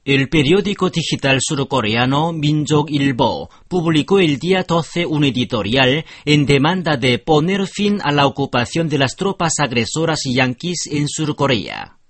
El periódico digital surcoreano Minjok-ilbo publicó el día 12 un editorial en demanda de poner fin a la ocupación de las tropas agresoras yanquis en Surcorea.